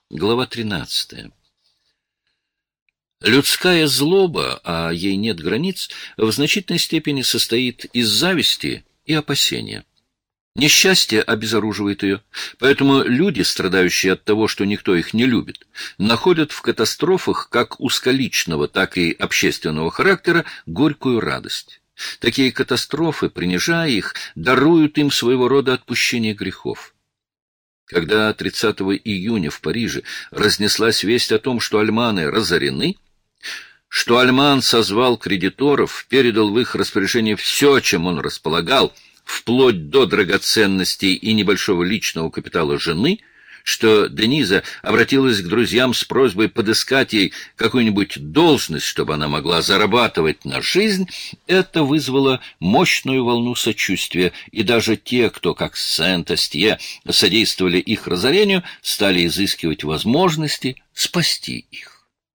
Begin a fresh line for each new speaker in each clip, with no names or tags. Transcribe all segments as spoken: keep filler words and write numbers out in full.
Глава тринадцатая. Людская злоба, а ей нет границ, в значительной степени состоит из зависти и опасения. Несчастье обезоруживает ее, поэтому люди, страдающие от того, что никто их не любит, находят в катастрофах как узколичного, так и общественного характера горькую радость. Такие катастрофы, принижая их, даруют им своего рода отпущение грехов. Когда тридцатого июня в Париже разнеслась весть о том, что альманы разорены, что Альман созвал кредиторов, передал в их распоряжение все, чем он располагал, вплоть до драгоценностей и небольшого личного капитала жены, что Дениза обратилась к друзьям с просьбой подыскать ей какую-нибудь должность, чтобы она могла зарабатывать на жизнь, это вызвало мощную волну сочувствия, и даже те, кто, как Сент-Астье, содействовали их разорению, стали изыскивать возможности спасти их.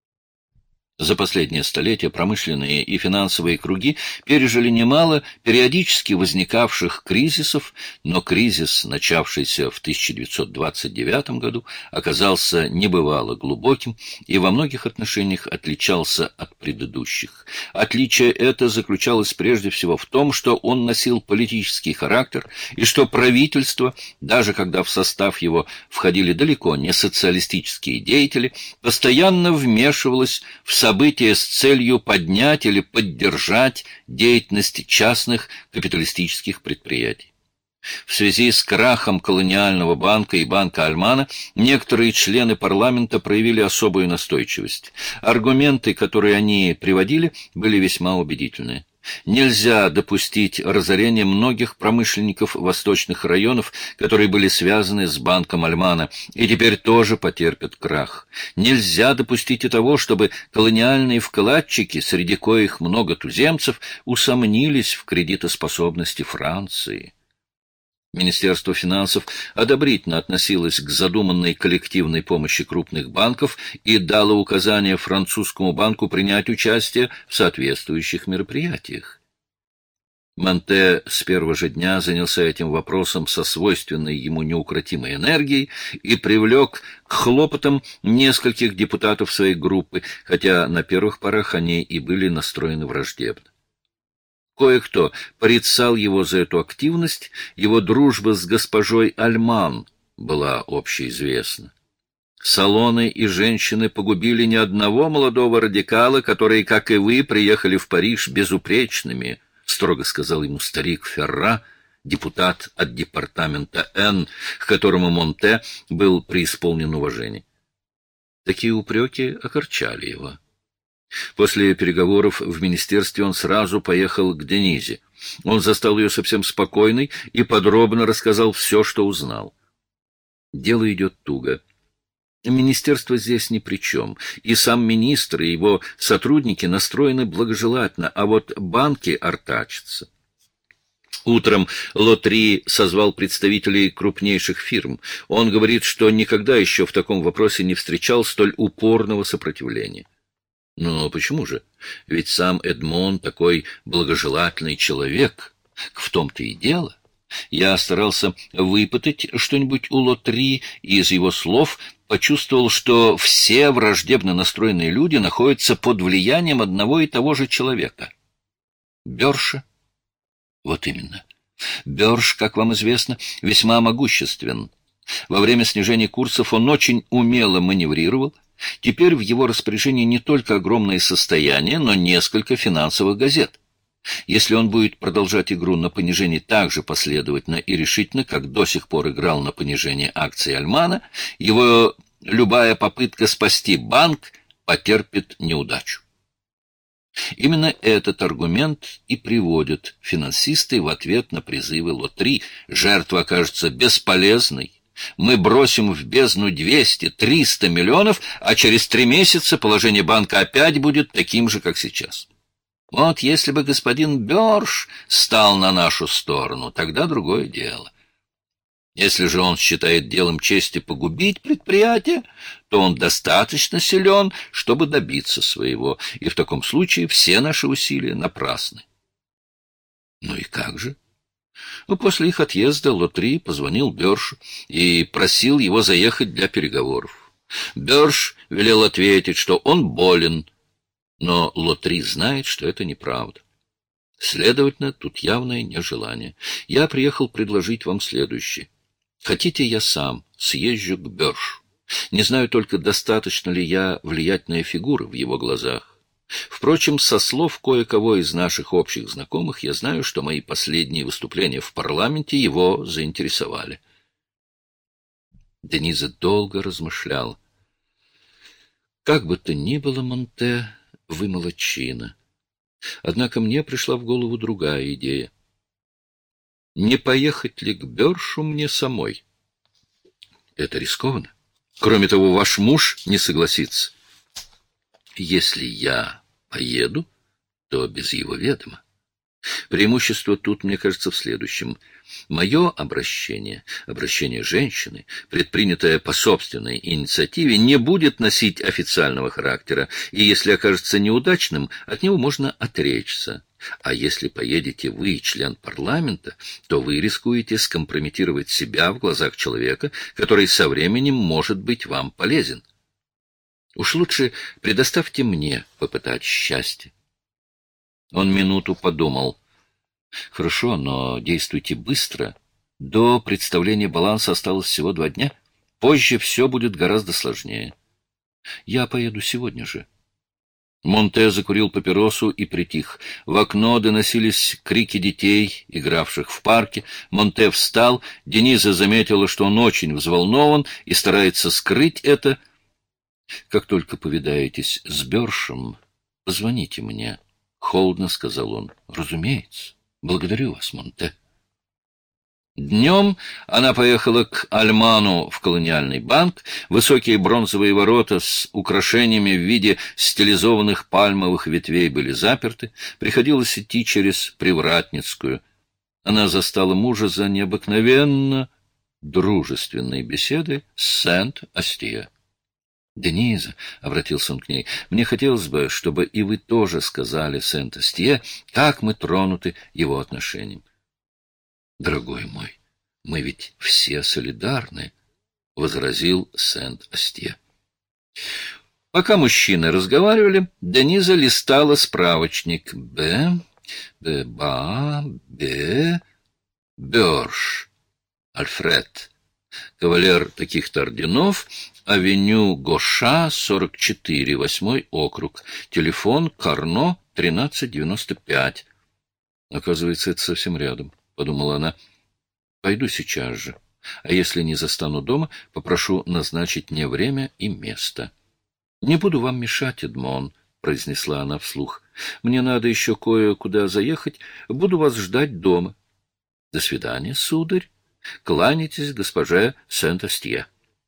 За последнее столетие промышленные и финансовые круги пережили немало периодически возникавших кризисов, но кризис, начавшийся в тысяча девятьсот двадцать девятом году, оказался небывало глубоким и во многих отношениях отличался от предыдущих. Отличие это заключалось прежде всего в том, что он носил политический характер и что правительство, даже когда в состав его входили далеко не социалистические деятели, постоянно вмешивалось в события, события с целью поднять или поддержать деятельность частных капиталистических предприятий. В связи с крахом колониального банка и банка Альмана некоторые члены парламента проявили особую настойчивость. Аргументы, которые они приводили, были весьма убедительны. Нельзя допустить разорения многих промышленников восточных районов, которые были связаны с банком Альмана, и теперь тоже потерпят крах. Нельзя допустить и того, чтобы колониальные вкладчики, среди коих много туземцев, усомнились в кредитоспособности Франции. Министерство финансов одобрительно относилось к задуманной коллективной помощи крупных банков и дало указание французскому банку принять участие в соответствующих мероприятиях. Монте с первого же дня занялся этим вопросом со свойственной ему неукротимой энергией и привлек к хлопотам нескольких депутатов своей группы, хотя на первых порах они и были настроены враждебно. Кое-кто порицал его за эту активность, его дружба с госпожой Альман была общеизвестна. Салоны и женщины погубили ни одного молодого радикала, которые, как и вы, приехали в Париж безупречными, строго сказал ему старик Ферра, депутат от департамента Н, к которому Монте был преисполнен уважения. Такие упреки огорчали его. После переговоров в министерстве он сразу поехал к Денизе. Он застал ее совсем спокойной и подробно рассказал все, что узнал. Дело идет туго. Министерство здесь ни при чем, и сам министр и его сотрудники настроены благожелательно, а вот банки артачатся. Утром Лотри созвал представителей крупнейших фирм. Он говорит, что никогда еще в таком вопросе не встречал столь упорного сопротивления. Но почему же? Ведь сам Эдмон такой благожелательный человек. В том-то и дело. Я старался выпытать что-нибудь у Лотри, и из его слов почувствовал, что все враждебно настроенные люди находятся под влиянием одного и того же человека. Бёрша? Вот именно. Бёрш, как вам известно, весьма могуществен. Во время снижения курсов он очень умело маневрировал. Теперь в его распоряжении не только огромное состояние, но несколько финансовых газет. Если он будет продолжать игру на понижении так же последовательно и решительно, как до сих пор играл на понижение акций Альмана, его любая попытка спасти банк потерпит неудачу. Именно этот аргумент и приводят финансисты в ответ на призывы Лотри. Жертва окажется бесполезной. Мы бросим в бездну двести-триста миллионов, а через три месяца положение банка опять будет таким же, как сейчас. Вот если бы господин Бёрш стал на нашу сторону, тогда другое дело. Если же он считает делом чести погубить предприятие, то он достаточно силен, чтобы добиться своего, и в таком случае все наши усилия напрасны. Ну и как же? Но после их отъезда Лотри позвонил Бёршу и просил его заехать для переговоров. Бёрш велел ответить, что он болен, но Лотри знает, что это неправда. Следовательно, тут явное нежелание. Я приехал предложить вам следующее. Хотите, я сам съезжу к Бёршу? Не знаю только, достаточно ли я влиятельная фигура в его глазах. Впрочем, со слов кое-кого из наших общих знакомых я знаю, что мои последние выступления в парламенте его заинтересовали. Дениза долго размышлял. Как бы то ни было, Монте, вы молодчина. Однако мне пришла в голову другая идея. Не поехать ли к Бёршу мне самой? Это рискованно. Кроме того, ваш муж не согласится. Если я поеду, то без его ведома. Преимущество тут, мне кажется, в следующем. Мое обращение, обращение женщины, предпринятое по собственной инициативе, не будет носить официального характера, и если окажется неудачным, от него можно отречься. А если поедете вы, член парламента, то вы рискуете скомпрометировать себя в глазах человека, который со временем может быть вам полезен. Уж лучше предоставьте мне попытать счастье. Он минуту подумал. Хорошо, но действуйте быстро. До представления баланса осталось всего два дня. Позже все будет гораздо сложнее. Я поеду сегодня же. Монте закурил папиросу и притих. В окно доносились крики детей, игравших в парке. Монте встал. Дениза заметила, что он очень взволнован и старается скрыть это. Как только повидаетесь с Бёршем, позвоните мне. — холодно сказал он. — Разумеется. Благодарю вас, Монте. Днем она поехала к Альману в колониальный банк. Высокие бронзовые ворота с украшениями в виде стилизованных пальмовых ветвей были заперты. Приходилось идти через Привратницкую. Она застала мужа за необыкновенно дружественной беседой с Сент-Астье. «Дениза», — обратился он к ней, — «мне хотелось бы, чтобы и вы тоже сказали Сент-Астье, как мы тронуты его отношением». «Дорогой мой, мы ведь все солидарны», — возразил Сент-Астье. Пока мужчины разговаривали, Дениза листала справочник. «Б, Б, Ба, Б, Бёрш, Альфред, кавалер таких-то орденов, авеню Гоша, сорок четыре, восьмой округ, телефон Карно, тринадцать девяносто пять. Оказывается, это совсем рядом, — подумала она. Пойду сейчас же, а если не застану дома, попрошу назначить мне время и место. Не буду вам мешать, Эдмон, — произнесла она вслух. Мне надо еще кое-куда заехать, буду вас ждать дома. До свидания, сударь. Кланяйтесь госпоже Сент-Астье.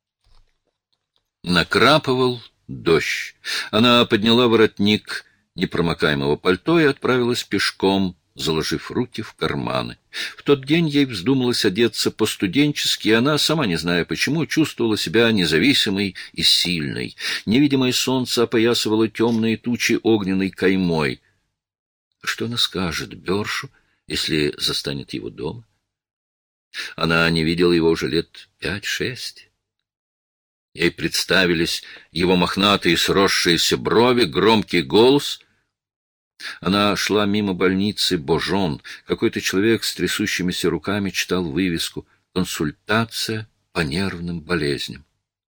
Накрапывал дождь. Она подняла воротник непромокаемого пальто и отправилась пешком, заложив руки в карманы. В тот день ей вздумалось одеться по-студенчески, и она, сама не зная почему, чувствовала себя независимой и сильной. Невидимое солнце опоясывало темные тучи огненной каймой. Что она скажет Бёршу, если застанет его дома? Она не видела его уже лет пять-шесть. Ей представились его мохнатые сросшиеся брови, громкий голос. Она шла мимо больницы Божон. Какой-то человек с трясущимися руками читал вывеску «Консультация по нервным болезням».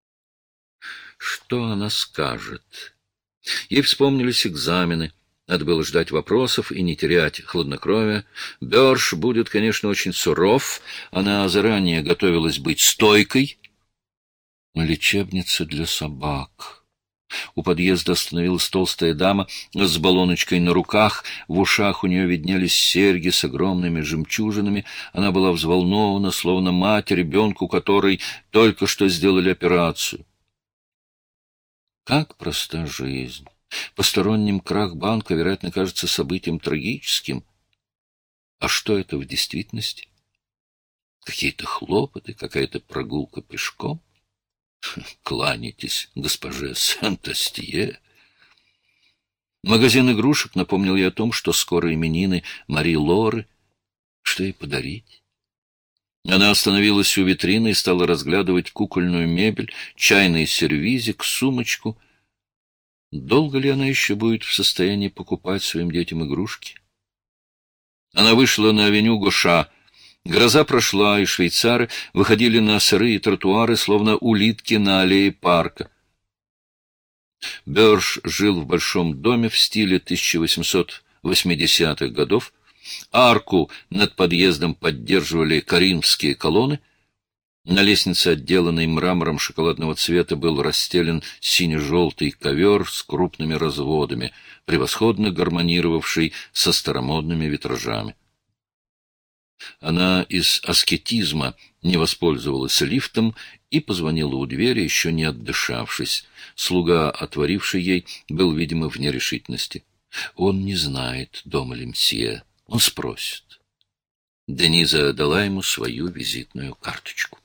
Что она скажет? Ей вспомнились экзамены. Надо было ждать вопросов и не терять хладнокровия. Бёрш будет, конечно, очень суров. Она заранее готовилась быть стойкой. Лечебница для собак. У подъезда остановилась толстая дама с баллоночкой на руках. В ушах у нее виднелись серьги с огромными жемчужинами. Она была взволнована, словно мать ребенку, которой только что сделали операцию. Как проста жизнь. Посторонним крах банка, вероятно, кажется событием трагическим. А что это в действительности? Какие-то хлопоты, какая-то прогулка пешком? Кланяйтесь, госпоже Сент-Астье. Магазин игрушек напомнил ей о том, что скоро именины Мари Лоры. Что ей подарить? Она остановилась у витрины и стала разглядывать кукольную мебель, чайный сервизик, сумочку. Долго ли она еще будет в состоянии покупать своим детям игрушки? Она вышла на авеню Гоша. Гроза прошла, и швейцары выходили на сырые тротуары, словно улитки на аллее парка. Бёрж жил в большом доме в стиле тысяча восемьсот восьмидесятых годов. Арку над подъездом поддерживали коринфские колонны. На лестнице, отделанной мрамором шоколадного цвета, был расстелен сине-желтый ковер с крупными разводами, превосходно гармонировавший со старомодными витражами. Она из аскетизма не воспользовалась лифтом и позвонила у двери, еще не отдышавшись. Слуга, отворивший ей, был, видимо, в нерешительности. Он не знает, дома ли мсье. Он спросит. Дениза дала ему свою визитную карточку.